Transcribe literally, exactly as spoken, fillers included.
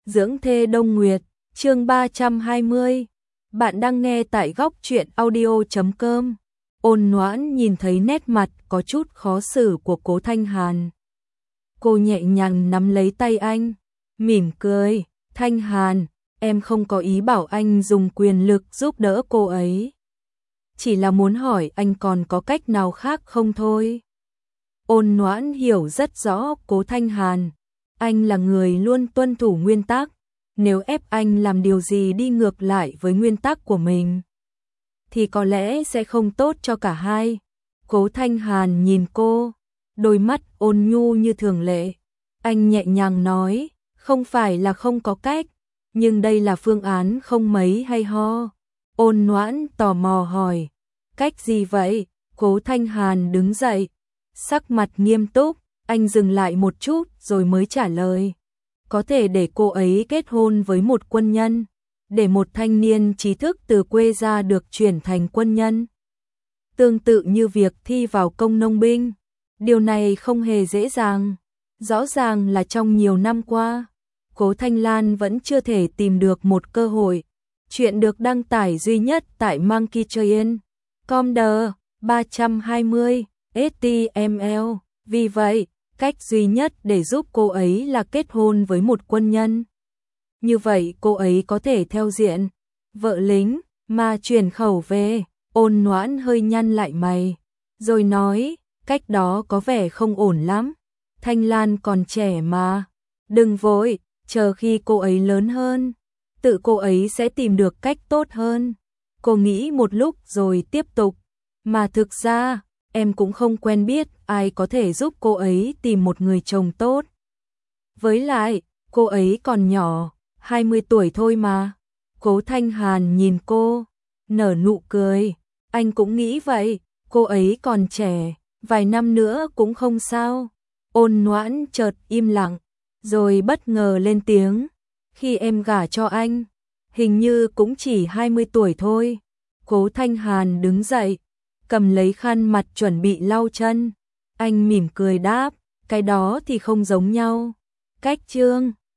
Dưỡng thê Đông Nguyệt, chương ba trăm hai mươi. Bạn đang nghe tại góc truyện audio chấm com. Ôn Noãn nhìn thấy nét mặt có chút khó xử của Cố Thanh Hàn. Cô nhẹ nhàng nắm lấy tay anh, mỉm cười, "Thanh Hàn, em không có ý bảo anh dùng quyền lực giúp đỡ cô ấy. Chỉ là muốn hỏi anh còn có cách nào khác không thôi." Ôn Noãn hiểu rất rõ Cố Thanh Hàn. Anh là người luôn tuân thủ nguyên tắc, nếu ép anh làm điều gì đi ngược lại với nguyên tắc của mình, thì có lẽ sẽ không tốt cho cả hai. Cố Thanh Hàn nhìn cô, đôi mắt ôn nhu như thường lệ. Anh nhẹ nhàng nói, "Không phải là không có cách, nhưng đây là phương án không mấy hay ho." Ôn Noãn tò mò hỏi, "Cách gì vậy?" Cố Thanh Hàn đứng dậy, sắc mặt nghiêm túc. Anh dừng lại một chút rồi mới trả lời, "Có thể để cô ấy kết hôn với một quân nhân, để một thanh niên trí thức từ quê ra được chuyển thành quân nhân. Tương tự như việc thi vào công nông binh, điều này không hề dễ dàng. Rõ ràng là trong nhiều năm qua, Cố Thanh Lan vẫn chưa thể tìm được một cơ hội." Chuyện được đăng tải duy nhất tại Monkey Train. com đờ ba trăm hai mươi ếch ti em eo. Vì vậy, cách duy nhất để giúp cô ấy là kết hôn với một quân nhân. Như vậy cô ấy có thể theo diện vợ lính mà chuyển khẩu về. Ôn Noãn hơi nhăn lại mày, rồi nói, "Cách đó có vẻ không ổn lắm. Thanh Lan còn trẻ mà. Đừng vội, chờ khi cô ấy lớn hơn, tự cô ấy sẽ tìm được cách tốt hơn." Cô nghĩ một lúc rồi tiếp tục, "Mà thực ra, em cũng không quen biết ai có thể giúp cô ấy tìm một người chồng tốt. Với lại, cô ấy còn nhỏ, hai mươi tuổi thôi mà." Cố Thanh Hàn nhìn cô, nở nụ cười, "Anh cũng nghĩ vậy, cô ấy còn trẻ, vài năm nữa cũng không sao." Ôn Noãn chợt im lặng, rồi bất ngờ lên tiếng, "Khi em gả cho anh, hình như cũng chỉ hai mươi tuổi thôi." Cố Thanh Hàn đứng dậy, cầm lấy khăn mặt chuẩn bị lau chân. Anh mỉm cười đáp, "Cái đó thì không giống nhau." Cách chương